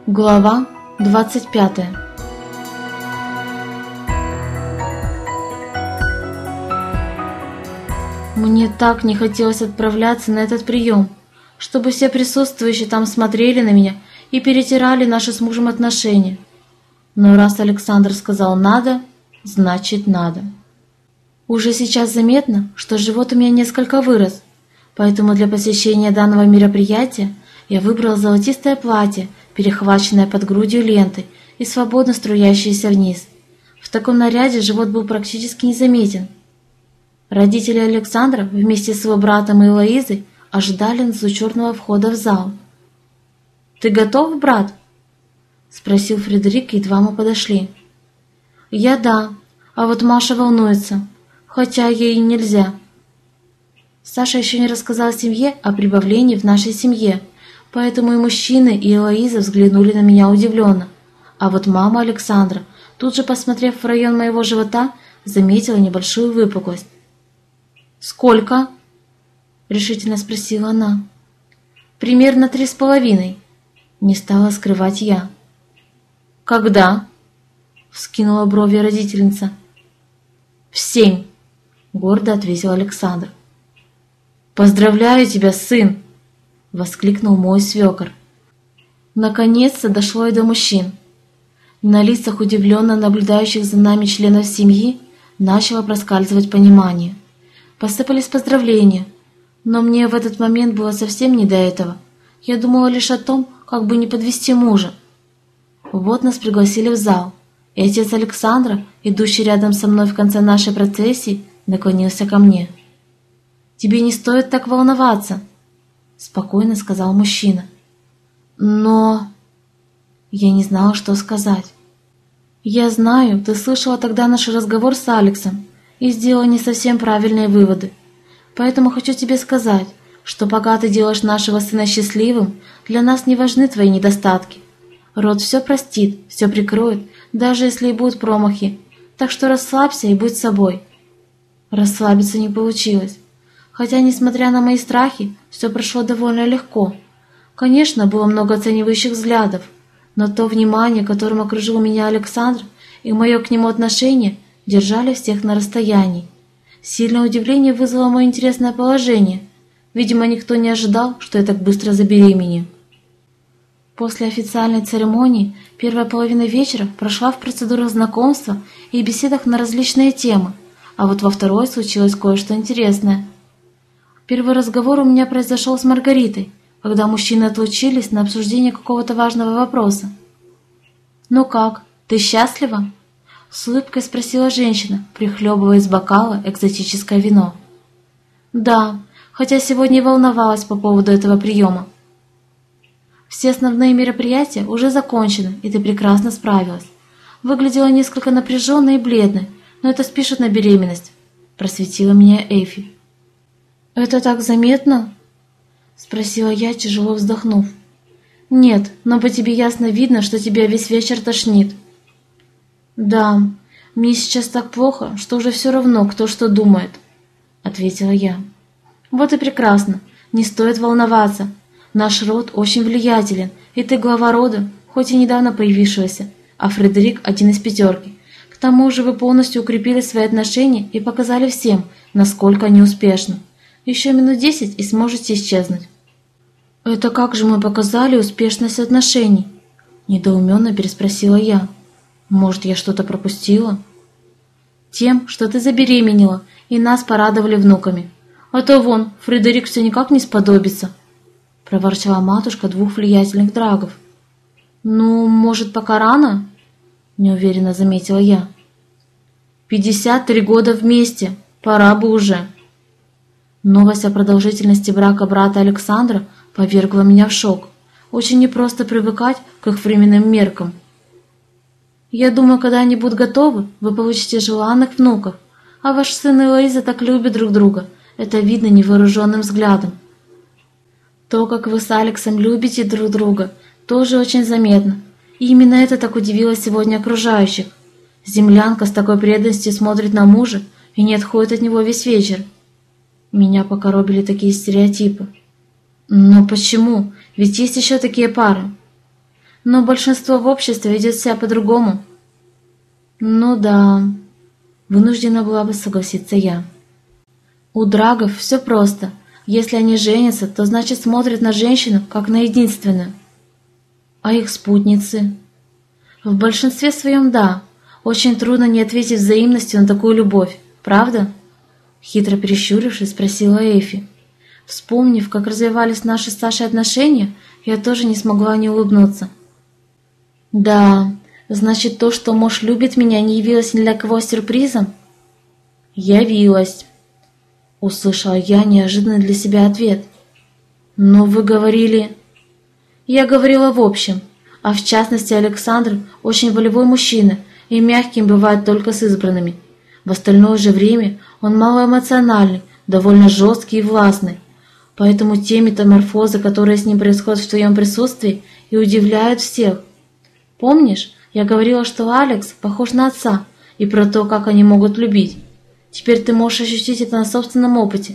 Глава 25. Мне так не хотелось отправляться на этот прием, чтобы все присутствующие там смотрели на меня и перетирали наши с мужем отношения. Но раз Александр сказал «надо», значит «надо». Уже сейчас заметно, что живот у меня несколько вырос, поэтому для посещения данного мероприятия я выбрала золотистое платье, перехваченное под грудью лентой и свободно струящееся вниз. В таком наряде живот был практически незаметен. Родители Александра вместе с его братом и Элоизой ожидали нас у черного входа в зал. «Ты готов, брат?» — спросил Фредерик, едва мы подошли. «Я да, а вот Маша волнуется, хотя ей нельзя». Саша еще не рассказал семье о прибавлении в нашей семье, поэтому и мужчины, и Элоиза взглянули на меня удивленно. А вот мама Александра, тут же посмотрев в район моего живота, заметила небольшую выпуклость. «Сколько?» — решительно спросила она. «Примерно 3,5. Не стала скрывать я. «Когда?» — вскинула брови родительница. «В 7», — гордо ответил Александр. «Поздравляю тебя, сын!» — воскликнул мой свекор. Наконец-то дошло и до мужчин. На лицах удивленно наблюдающих за нами членов семьи начало проскальзывать понимание. Посыпались поздравления, но мне в этот момент было совсем не до этого. Я думала лишь о том, как бы не подвести мужа. Вот нас пригласили в зал, и отец Александра, идущий рядом со мной в конце нашей процессии, наклонился ко мне. «Тебе не стоит так волноваться», — спокойно сказал мужчина. «Но...» Я не знала, что сказать. «Я знаю, ты слышала тогда наш разговор с Алексом и сделала не совсем правильные выводы. Поэтому хочу тебе сказать, что пока ты делаешь нашего сына счастливым, для нас не важны твои недостатки. Род все простит, все прикроет, даже если и будут промахи. Так что расслабься и будь собой». Расслабиться не получилось. Хотя, несмотря на мои страхи, все прошло довольно легко. Конечно, было много оценивающих взглядов, но то внимание, которым окружил меня Александр, и мое к нему отношение держали всех на расстоянии. Сильное удивление вызвало мое интересное положение. Видимо, никто не ожидал, что я так быстро забеременею. После официальной церемонии первая половина вечера прошла в процедурах знакомства и беседах на различные темы, а вот во второй случилось кое-что интересное. Первый разговор у меня произошел с Маргаритой, когда мужчины отлучились на обсуждение какого-то важного вопроса. «Ну как, ты счастлива?» — с улыбкой спросила женщина, прихлебывая из бокала экзотическое вино. «Да, хотя сегодня и волновалась по поводу этого приема. Все основные мероприятия уже закончены, и ты прекрасно справилась. Выглядела несколько напряженной и бледной, но это спишет на беременность», — просветила меня Эйфи. «Это так заметно?» — спросила я, тяжело вздохнув. «Нет, но по тебе ясно видно, что тебя весь вечер тошнит». «Да, мне сейчас так плохо, что уже все равно, кто что думает», — ответила я. «Вот и прекрасно, не стоит волноваться. Наш род очень влиятелен, и ты глава рода, хоть и недавно появившегося, а Фредерик один из 5. К тому же вы полностью укрепили свои отношения и показали всем, насколько они успешны. Еще минут 10 и сможете исчезнуть». «Это как же мы показали успешность отношений?» — недоуменно переспросила я. «Может, я что-то пропустила?» «Тем, что ты забеременела, и нас порадовали внуками. А то вон, Фредерик все никак не сподобится», — проворчала матушка 2 влиятельных драгов. «Ну, может, пока рано?» — неуверенно заметила я. 53 года вместе, пора бы уже». Новость о продолжительности брака брата Александра повергла меня в шок. Очень непросто привыкать к их временным меркам. «Я думаю, когда они будут готовы, вы получите желанных внуков. А ваш сын и Элоиза так любят друг друга. Это видно невооруженным взглядом. То, как вы с Алексом любите друг друга, тоже очень заметно. И именно это так удивило сегодня окружающих. Землянка с такой преданностью смотрит на мужа и не отходит от него весь вечер. Меня покоробили такие стереотипы. Но почему? Ведь есть еще такие пары. Но большинство в обществе ведет себя по-другому. Ну да, вынуждена была бы согласиться я. У драгов все просто. Если они женятся, то значит смотрят на женщину как на единственную. А их спутницы? В большинстве своем да. Очень трудно не ответить взаимностью на такую любовь, правда? Хитро прищурившись, спросила Эйфи. Вспомнив, как развивались наши с Сашей отношения, я тоже не смогла не улыбнуться. Да, значит, то, что муж любит меня, не явилось ни для кого сюрпризом? Явилось. Услышала я неожиданный для себя ответ. Но вы говорили... Я говорила в общем, а в частности Александр очень волевой мужчина и мягким бывает только с избранными. В остальное же время он малоэмоциональный, довольно жесткий и властный. Поэтому те метаморфозы, которые с ним происходят в твоем присутствии, и удивляют всех. Помнишь, я говорила, что Алекс похож на отца, и про то, как они могут любить. Теперь ты можешь ощутить это на собственном опыте.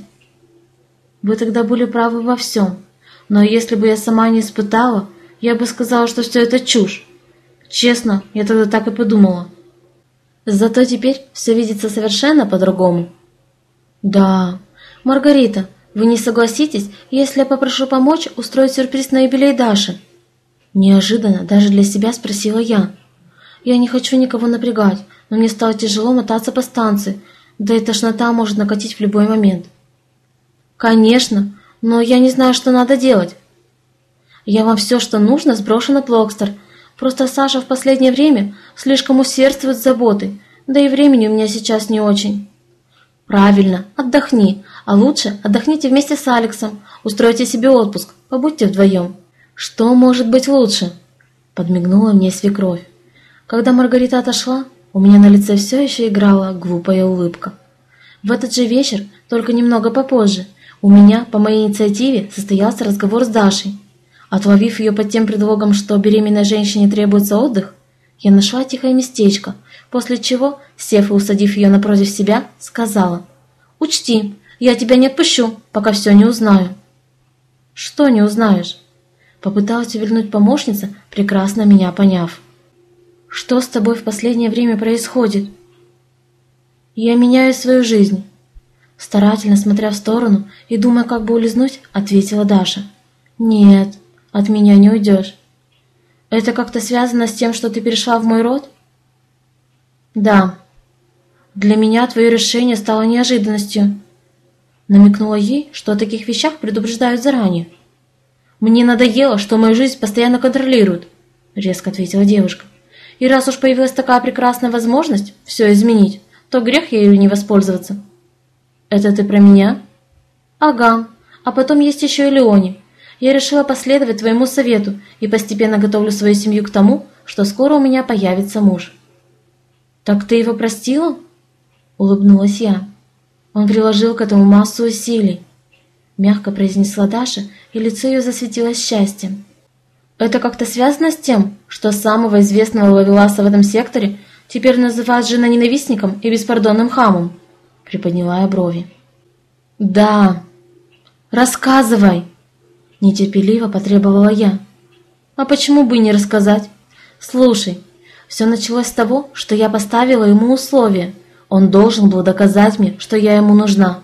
Вы тогда были правы во всем, но если бы я сама не испытала, я бы сказала, что все это чушь. Честно, я тогда так и подумала. Зато теперь все видится совершенно по-другому. Да, Маргарита, вы не согласитесь, если я попрошу помочь устроить сюрприз на юбилей Даши? Неожиданно даже для себя спросила я. Я не хочу никого напрягать, но мне стало тяжело мотаться по станции, да и тошнота может накатить в любой момент. Конечно, но я не знаю, что надо делать. Я вам все, что нужно, сброшу на Плокстер. Просто Саша в последнее время слишком усердствует с заботой, да и времени у меня сейчас не очень. Правильно, отдохни, а лучше отдохните вместе с Алексом, устройте себе отпуск, побудьте вдвоем. Что может быть лучше? Подмигнула мне свекровь. Когда Маргарита отошла, у меня на лице все еще играла глупая улыбка. В этот же вечер, только немного попозже, у меня, по моей инициативе, состоялся разговор с Дашей. Отловив ее под тем предлогом, что беременной женщине требуется отдых, я нашла тихое местечко, после чего, сев и усадив ее напротив себя, сказала: «Учти, я тебя не отпущу, пока все не узнаю». «Что не узнаешь?» Попыталась увернуть помощница, прекрасно меня поняв. «Что с тобой в последнее время происходит?» «Я меняю свою жизнь». Старательно смотря в сторону и думая, как бы улизнуть, ответила Даша. «Нет, от меня не уйдешь. Это как-то связано с тем, что ты перешла в мой род?» «Да. Для меня твое решение стало неожиданностью». Намекнула ей, что о таких вещах предупреждают заранее. «Мне надоело, что мою жизнь постоянно контролируют», — резко ответила девушка. «И раз уж появилась такая прекрасная возможность все изменить, то грех ею не воспользоваться». «Это ты про меня?» «Ага. А потом есть еще и Леони. Я решила последовать твоему совету и постепенно готовлю свою семью к тому, что скоро у меня появится муж». «Так ты его простила?» — улыбнулась я. «Он приложил к этому массу усилий», — мягко произнесла Даша, и лицо ее засветилось счастьем. «Это как-то связано с тем, что самого известного ловеласа в этом секторе теперь называют женоненавистником и беспардонным хамом?» — приподняла я брови. «Да. Рассказывай!» — нетерпеливо потребовала я. «А почему бы и не рассказать? Слушай, все началось с того, что я поставила ему условие. Он должен был доказать мне, что я ему нужна».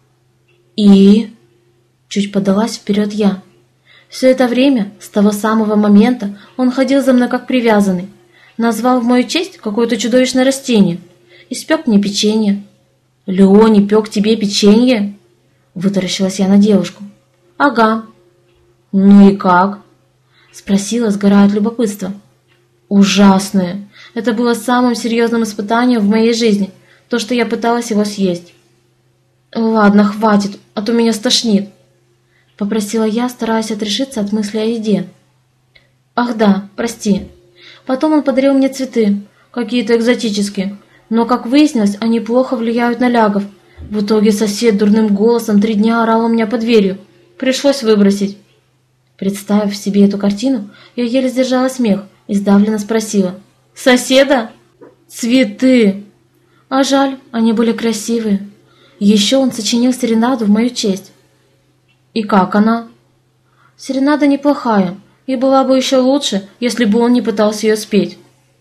«И?» — чуть подалась вперед я. Все это время, с того самого момента, он ходил за мной как привязанный, назвал в мою честь какое-то чудовищное растение, испек мне печенье. «Леони пек тебе печенье?» — вытаращилась я на девушку. «Ага». «Ну и как?» — спросила, сгорая от любопытства. «Ужасное. Это было самым серьезным испытанием в моей жизни, то, что я пыталась его съесть». «Ладно, хватит, а то меня стошнит», — попросила я, стараясь отрешиться от мысли о еде. «Ах да, прости. Потом он подарил мне цветы, какие-то экзотические, но, как выяснилось, они плохо влияют на лягов. В итоге сосед дурным голосом 3 дня орал у меня под дверью. Пришлось выбросить». Представив себе эту картину, я еле сдержала смех и сдавленно спросила: «Соседа?» «Цветы!» А жаль, они были красивые. Еще он сочинил серенаду в мою честь. «И как она?» «Серенада неплохая, И была бы еще лучше, если бы он не пытался ее спеть.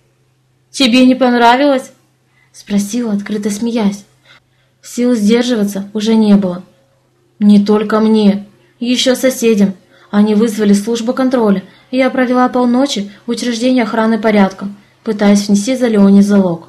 «Тебе не понравилось?» – спросила, открыто смеясь. Сил сдерживаться уже не было. «Не только мне, еще соседям. Они вызвали службу контроля, и я провела полночи в учреждении охраны порядка, пытаясь внести за Леони залог».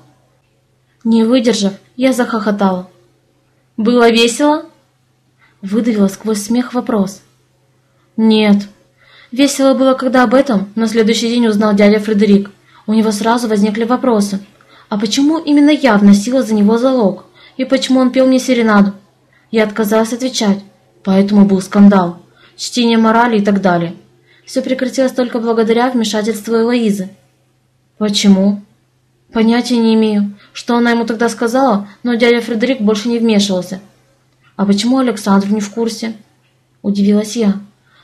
Не выдержав, я захохотала. «Было весело?» Выдавила сквозь смех вопрос. «Нет. Весело было, когда об этом на следующий день узнал дядя Фредерик. У него сразу возникли вопросы. А почему именно я вносила за него залог? И почему он пел мне серенаду? Я отказалась отвечать, поэтому был скандал, чтение морали и так далее. Все прекратилось только благодаря вмешательству Элоизы». «Почему?» «Понятия не имею, что она ему тогда сказала, но дядя Фредерик больше не вмешивался». «А почему Александр не в курсе?» – удивилась я.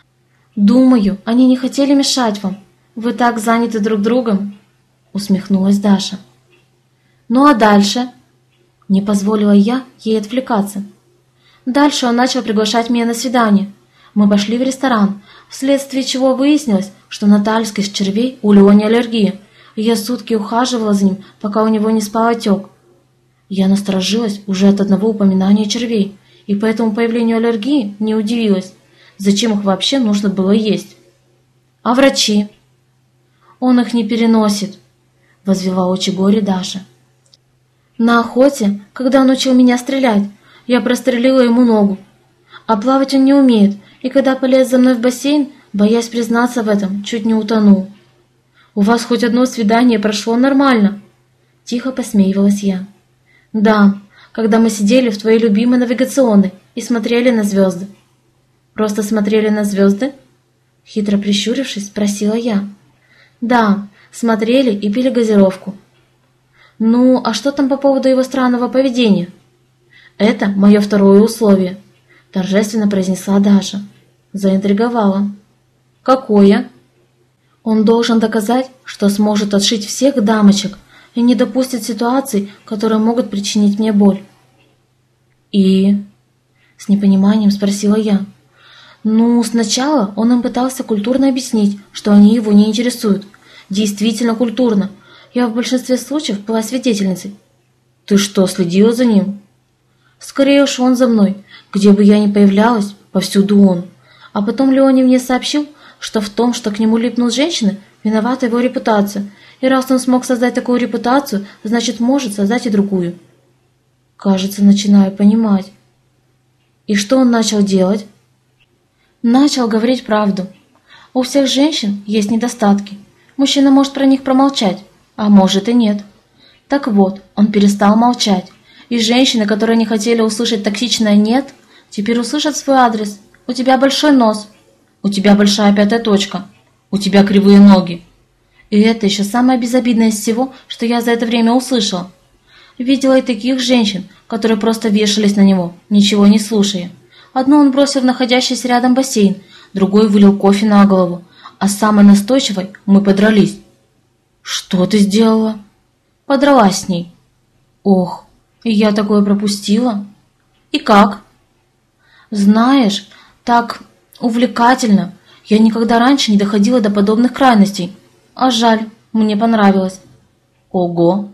«Думаю, они не хотели мешать вам. Вы так заняты друг другом», – усмехнулась Даша. «Ну а дальше?» Не позволила я ей отвлекаться. Дальше он начал приглашать меня на свидание. Мы пошли в ресторан, вследствие чего выяснилось, что на тальских червей у Леони аллергия, и я сутки ухаживала за ним, пока у него не спал отек. Я насторожилась уже от одного упоминания червей, и по этому появлению аллергии не удивилась. Зачем их вообще нужно было есть? «А врачи?» «Он их не переносит», — возвела очи горе Даша. «На охоте, когда он учил меня стрелять, я прострелила ему ногу. А плавать он не умеет, и когда полез за мной в бассейн, боясь признаться в этом, чуть не утонул. У вас хоть одно свидание прошло нормально?» Тихо посмеивалась я. «Да, когда мы сидели в твоей любимой навигационной и смотрели на звезды». «Просто смотрели на звезды?» Хитро прищурившись, спросила я. «Да, смотрели и пили газировку». «Ну, а что там по поводу его странного поведения?» «Это мое второе условие», – торжественно произнесла Даша. Заинтриговала. «Какое?» «Он должен доказать, что сможет отшить всех дамочек и не допустит ситуаций, которые могут причинить мне боль». «И?» – с непониманием спросила я. «Ну, сначала он им пытался культурно объяснить, что они его не интересуют. Действительно культурно. Я в большинстве случаев была свидетельницей». «Ты что, следила за ним?» «Скорее уж он за мной. Где бы я ни появлялась, повсюду он. А потом Леони мне сообщил, что в том, что к нему липнут женщины, виновата его репутация. И раз он смог создать такую репутацию, значит, может создать и другую». «Кажется, начинаю понимать». «И что он начал делать?» «Начал говорить правду. У всех женщин есть недостатки. Мужчина может про них промолчать, а может и нет. Так вот, он перестал молчать. И женщины, которые не хотели услышать токсичное «нет», теперь услышат свой адрес. «У тебя большой нос», «У тебя большая пятая точка», «У тебя кривые ноги». И это еще самое безобидное из всего, что я за это время услышала. Видела и таких женщин, которые просто вешались на него, ничего не слушая. Одну он бросил в находящийся рядом бассейн, другой вылил кофе на голову, а с самой настойчивой мы подрались. «Что ты сделала?» «Подралась с ней». «Ох, и я такое пропустила». «И как?» «Знаешь, так увлекательно. Я никогда раньше не доходила до подобных крайностей. А жаль, мне понравилось». «Ого!»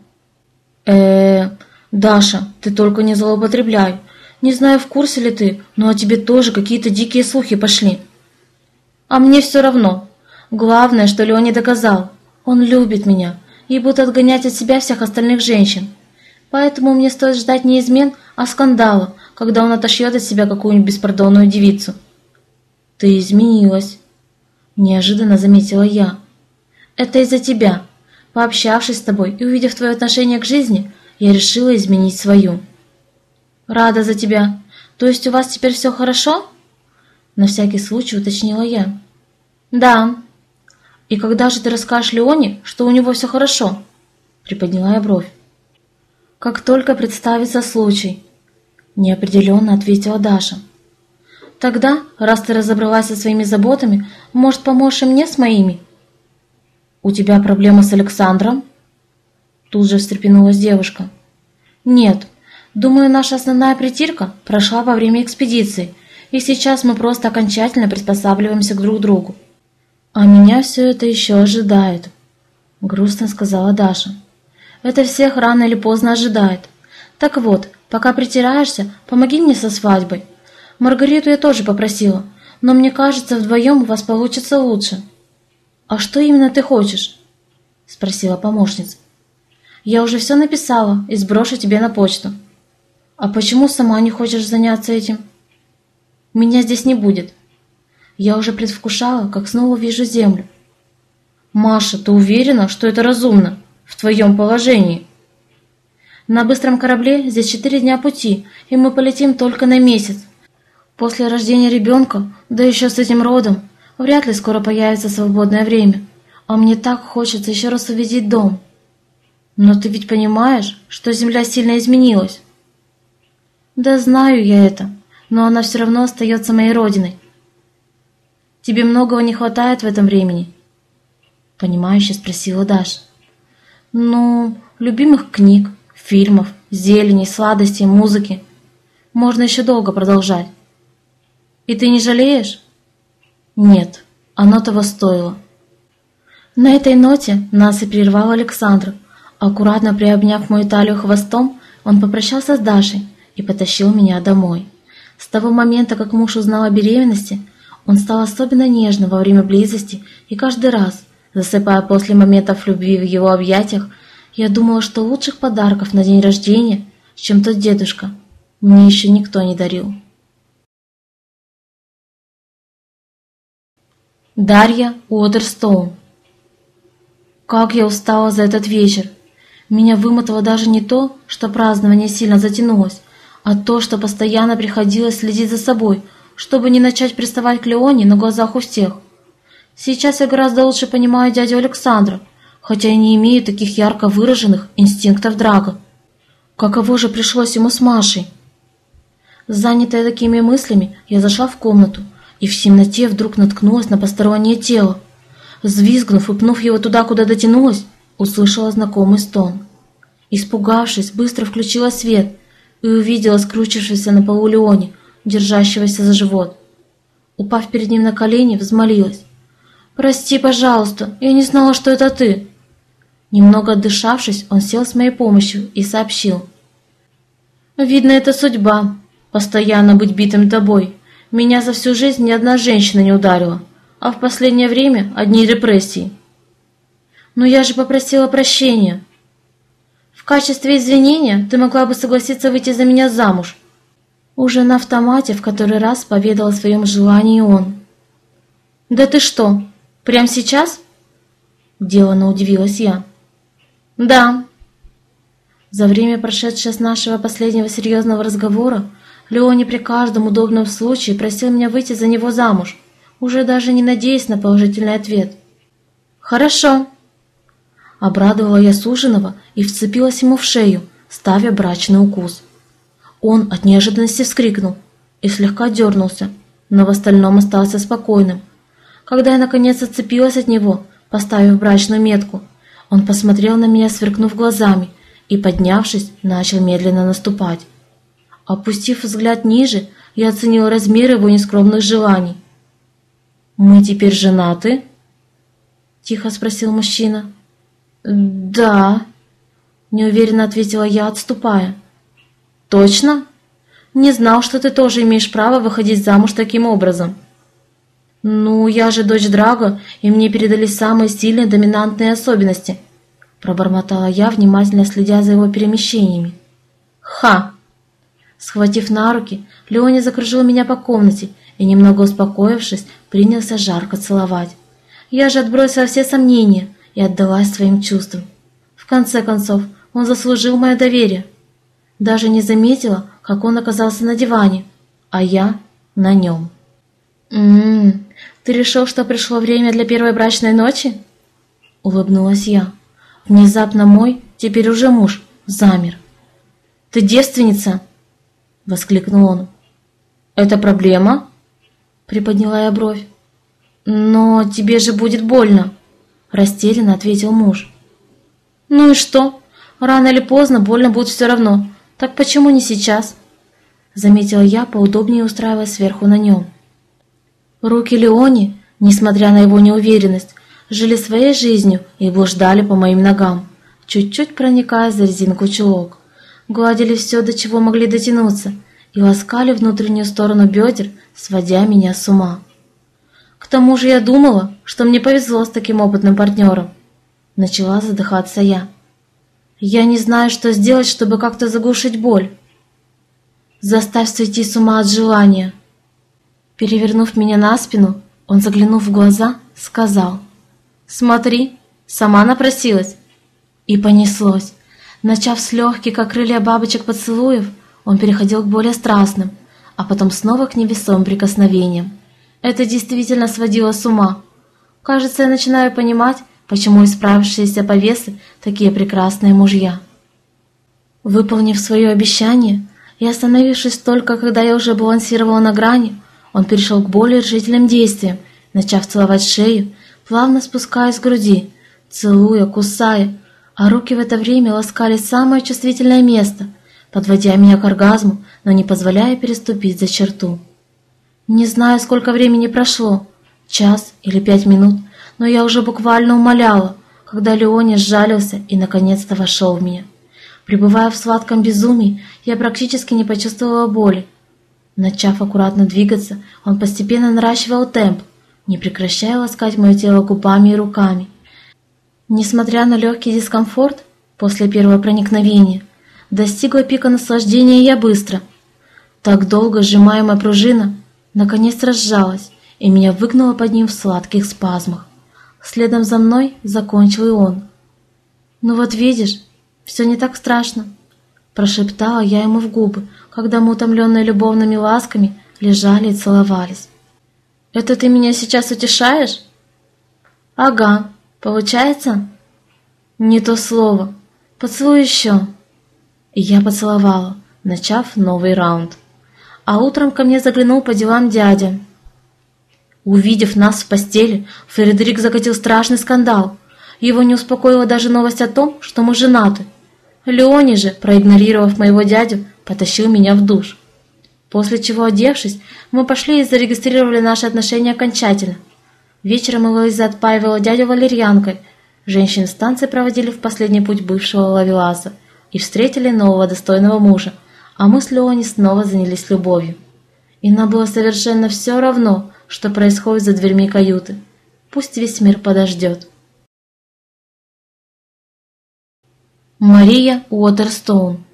Даша, ты только не злоупотребляй. Не знаю, в курсе ли ты, но о тебе тоже какие-то дикие слухи пошли». «А мне все равно. Главное, что Леони доказал. Он любит меня и будет отгонять от себя всех остальных женщин. Поэтому мне стоит ждать не измен, а скандала, когда он отошьет от себя какую-нибудь беспардонную девицу». «Ты изменилась», – неожиданно заметила я. «Это из-за тебя. Пообщавшись с тобой и увидев твое отношение к жизни, я решила изменить свою». «Рада за тебя. То есть у вас теперь все хорошо?» На всякий случай уточнила я. «Да». «И когда же ты расскажешь Леоне, что у него все хорошо?» Приподняла я бровь. «Как только представится случай», – неопределенно ответила Даша. «Тогда, раз ты разобралась со своими заботами, может, поможешь и мне с моими?» «У тебя проблема с Александром?» Тут же встрепенулась девушка. «Нет, думаю, наша основная притирка прошла во время экспедиции, и сейчас мы просто окончательно приспосабливаемся к друг другу». А меня все это еще ожидает, грустно сказала Даша. Это всех рано или поздно ожидает. Так вот, пока притираешься, помоги мне со свадьбой. Маргариту я тоже попросила, но мне кажется, вдвоем у вас получится лучше. А что именно ты хочешь? Спросила помощница. Я уже все написала и сброшу тебе на почту. А почему сама не хочешь заняться этим? Меня здесь не будет. Я уже предвкушала, как снова вижу землю. Маша, ты уверена, что это разумно? В твоем положении? На быстром корабле здесь 4 дня пути, и мы полетим только на месяц. После рождения ребенка, да еще с этим родом, вряд ли скоро появится свободное время. А мне так хочется еще раз увидеть дом. Но ты ведь понимаешь, что земля сильно изменилась? Да знаю я это, но она все равно остается моей родиной. Тебе многого не хватает в этом времени? Понимающе спросила Даша. Ну, любимых книг, фильмов, зелени, сладостей, музыки. Можно еще долго продолжать. И ты не жалеешь? Нет, оно того стоило. На этой ноте нас и прервал Александр. Аккуратно приобняв мою талию хвостом, он попрощался с Дашей и потащил меня домой. С того момента, как муж узнал о беременности, он стал особенно нежным во время близости, и каждый раз, засыпая после моментов любви в его объятиях, я думала, что лучших подарков на день рождения, чем тот дедушка, мне еще никто не дарил. Дарья Уотерстоун. Как я устала за этот вечер! Меня вымотало даже не то, что празднование сильно затянулось, а то, что постоянно приходилось следить за собой, чтобы не начать приставать к Леоне на глазах у всех. Сейчас я гораздо лучше понимаю дядю Александра, хотя и не имею таких ярко выраженных инстинктов драга. Каково же пришлось ему с Машей? Занятая такими мыслями, я зашла в комнату и в темноте вдруг наткнулась на постороннее тело. Взвизгнув и пнув его туда, куда дотянулась, услышала знакомый стон. Испугавшись, быстро включила свет и увидела скрючившегося на полу Леони, держащегося за живот. Упав перед ним на колени, взмолилась. «Прости, пожалуйста, я не знала, что это ты». Немного отдышавшись, он сел с моей помощью и сообщил. «Видно, это судьба, постоянно быть битым тобой. Меня за всю жизнь ни одна женщина не ударила, а в последнее время одни депрессии». «Но я же попросила прощения». «В качестве извинения ты могла бы согласиться выйти за меня замуж». Уже на автомате в который раз поведал о своем желании он. «Да ты что, прямо сейчас?» Делано удивилась я. «Да». За время, прошедшее с нашего последнего серьезного разговора, Леони при каждом удобном случае просил меня выйти за него замуж, уже даже не надеясь на положительный ответ. «Хорошо». Обрадовала я суженого и вцепилась ему в шею, ставя брачный укус. Он от неожиданности вскрикнул и слегка дернулся, но в остальном остался спокойным. Когда я наконец отцепилась от него, поставив брачную метку, он посмотрел на меня, сверкнув глазами, и, поднявшись, начал медленно наступать. Опустив взгляд ниже, я оценила размер его нескромных желаний. «Мы теперь женаты?» – тихо спросил мужчина. «Да», – неуверенно ответила я, отступая. «Точно? Не знал, что ты тоже имеешь право выходить замуж таким образом». «Ну, я же дочь Драго, и мне передали самые сильные доминантные особенности», – пробормотала я, внимательно следя за его перемещениями. «Ха!» Схватив на руки, Леони закружил меня по комнате и, немного успокоившись, принялся жарко целовать. Я же отбросила все сомнения и отдалась своим чувствам. В конце концов, он заслужил мое доверие. Даже не заметила, как он оказался на диване, а я на нем. Ты решил, что пришло время для первой брачной ночи?» Улыбнулась я. Внезапно мой, теперь уже муж, замер. «Ты девственница?» — воскликнул он. «Это проблема?» — приподняла я бровь. «Но тебе же будет больно», — растерянно ответил муж. «Ну и что? Рано или поздно больно будет все равно. Так почему не сейчас?» — заметила я, поудобнее устраиваясь сверху на нем. Руки Леони несмотря на его неуверенность, жили своей жизнью и блуждали по моим ногам, чуть-чуть проникая за резинку чулок, гладили все, до чего могли дотянуться, и ласкали внутреннюю сторону бедер, сводя меня с ума. К тому же я думала, что мне повезло с таким опытным партнером. Начала задыхаться я. Я не знаю, что сделать, чтобы как-то заглушить боль. Заставь сойти с ума от желания. Перевернув меня на спину, он, заглянув в глаза, сказал: «Смотри, сама напросилась». И понеслось. Начав с легких, как крылья бабочек, поцелуев, он переходил к более страстным, а потом снова к невесомым прикосновениям. Это действительно сводило с ума. Кажется, я начинаю понимать, почему исправившиеся повесы такие прекрасные мужья. Выполнив свое обещание и остановившись только, когда я уже балансировала на грани, он перешел к более решительным действиям, начав целовать шею, плавно спускаясь с груди, целуя, кусая, а руки в это время ласкали самое чувствительное место, подводя меня к оргазму, но не позволяя переступить за черту. Не знаю, сколько времени прошло, час или 5 минут, но я уже буквально умоляла, когда Леоня сжалился и наконец-то вошел в меня. Пребывая в сладком безумии, я практически не почувствовала боли. Начав аккуратно двигаться, он постепенно наращивал темп, не прекращая ласкать мое тело губами и руками. Несмотря на легкий дискомфорт после первого проникновения, достигла пика наслаждения я быстро. Так долго сжимаемая пружина наконец разжалась, и меня выгнуло под ним в сладких спазмах. Следом за мной закончил и он. «Ну вот видишь, все не так страшно», – прошептала я ему в губы, когда мы, утомленные любовными ласками, лежали и целовались. «Это ты меня сейчас утешаешь?» «Ага, получается?» «Не то слово. Поцелуй еще». И я поцеловала, начав новый раунд. А утром ко мне заглянул по делам дядя. Увидев нас в постели, Фредерик закатил страшный скандал. Его не успокоила даже новость о том, что мы женаты. Леони же, проигнорировав моего дядю, потащил меня в душ. После чего, одевшись, мы пошли и зарегистрировали наши отношения окончательно. Вечером Элоиза отпаивала дядю валерьянкой. Женщины станции проводили в последний путь бывшего ловеласа и встретили нового достойного мужа, а мы с Леони снова занялись любовью. И нам было совершенно все равно, что происходит за дверьми каюты. Пусть весь мир подождет. Мария Уотерстоун.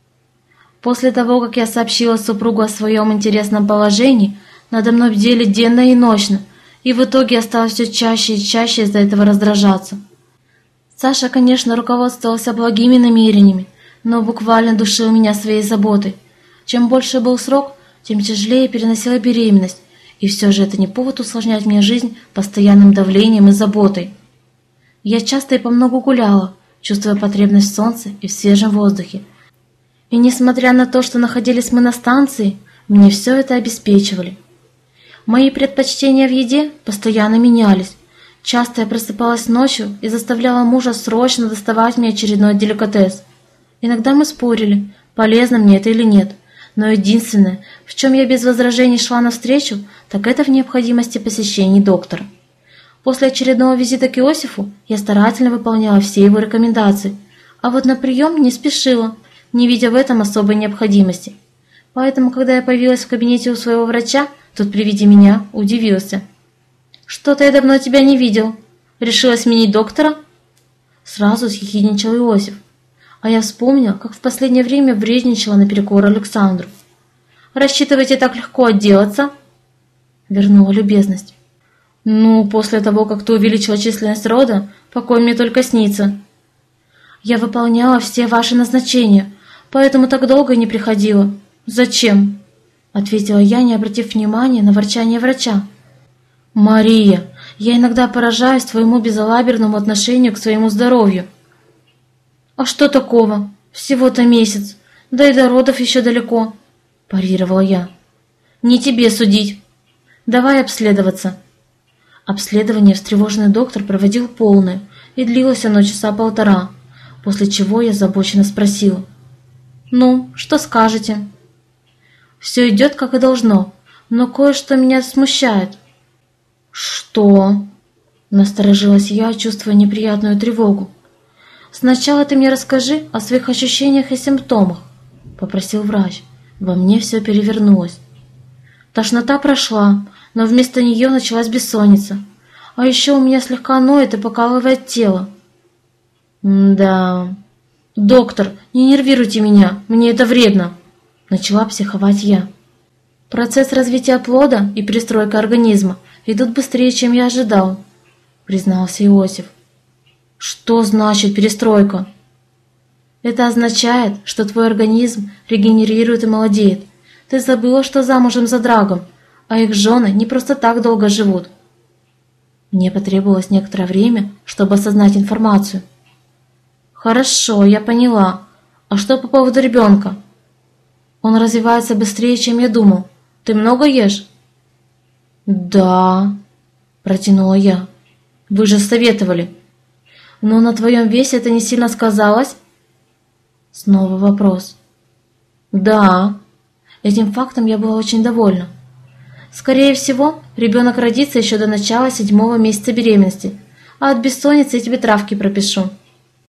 После того, как я сообщила супругу о своем интересном положении, надо мной бдели денно и ночно, и в итоге я стала все чаще и чаще из-за этого раздражаться. Саша, конечно, руководствовался благими намерениями, но буквально душил меня своей заботой. Чем больше был срок, тем тяжелее переносила беременность, и все же это не повод усложнять мне жизнь постоянным давлением и заботой. Я часто и помногу гуляла, чувствуя потребность в солнце и в свежем воздухе. И несмотря на то, что находились мы на станции, мне все это обеспечивали. Мои предпочтения в еде постоянно менялись. Часто я просыпалась ночью и заставляла мужа срочно доставать мне очередной деликатес. Иногда мы спорили, полезно мне это или нет, но единственное, в чем я без возражений шла навстречу, так это в необходимости посещений доктора. После очередного визита к Иосифу я старательно выполняла все его рекомендации, а вот на прием не спешила, не видя в этом особой необходимости. Поэтому, когда я появилась в кабинете у своего врача, тот при виде меня удивился. «Что-то я давно тебя не видел. Решила сменить доктора?» Сразу съехидничал Иосиф. А я вспомнила, как в последнее время вредничала наперекор Александру. «Рассчитываете так легко отделаться?» Вернула любезность. «Ну, после того, как ты увеличила численность рода, покой мне только снится». «Я выполняла все ваши назначения, поэтому так долго не приходила. Зачем?» Ответила я, не обратив внимания на ворчание врача. «Мария, я иногда поражаюсь твоему безалаберному отношению к своему здоровью». «А что такого? Всего-то месяц, да и до родов еще далеко», – парировала я. «Не тебе судить. Давай обследоваться». Обследование встревоженный доктор проводил полное, и длилось оно часа полтора, после чего я озабоченно спросила. «Ну, что скажете?» «Все идет, как и должно, но кое-что меня смущает». «Что?» – насторожилась я, чувствуя неприятную тревогу. «Сначала ты мне расскажи о своих ощущениях и симптомах», – попросил врач. Во мне все перевернулось. Тошнота прошла, но вместо нее началась бессонница. А еще у меня слегка ноет и покалывает тело. «Да...» «Доктор, не нервируйте меня, мне это вредно!» Начала психовать я. «Процесс развития плода и перестройка организма идут быстрее, чем я ожидал», признался Иосиф. «Что значит перестройка?» «Это означает, что твой организм регенерирует и молодеет. Ты забыла, что замужем за Драгом, а их жены не просто так долго живут». Мне потребовалось некоторое время, чтобы осознать информацию. «Хорошо, я поняла. А что по поводу ребенка?» «Он развивается быстрее, чем я думал. Ты много ешь?» «Да», – протянула я. «Вы же советовали». «Но на твоем весе это не сильно сказалось?» Снова вопрос. «Да». Этим фактом я была очень довольна. «Скорее всего, ребенок родится еще до начала 7-го месяца беременности, а от бессонницы я тебе травки пропишу».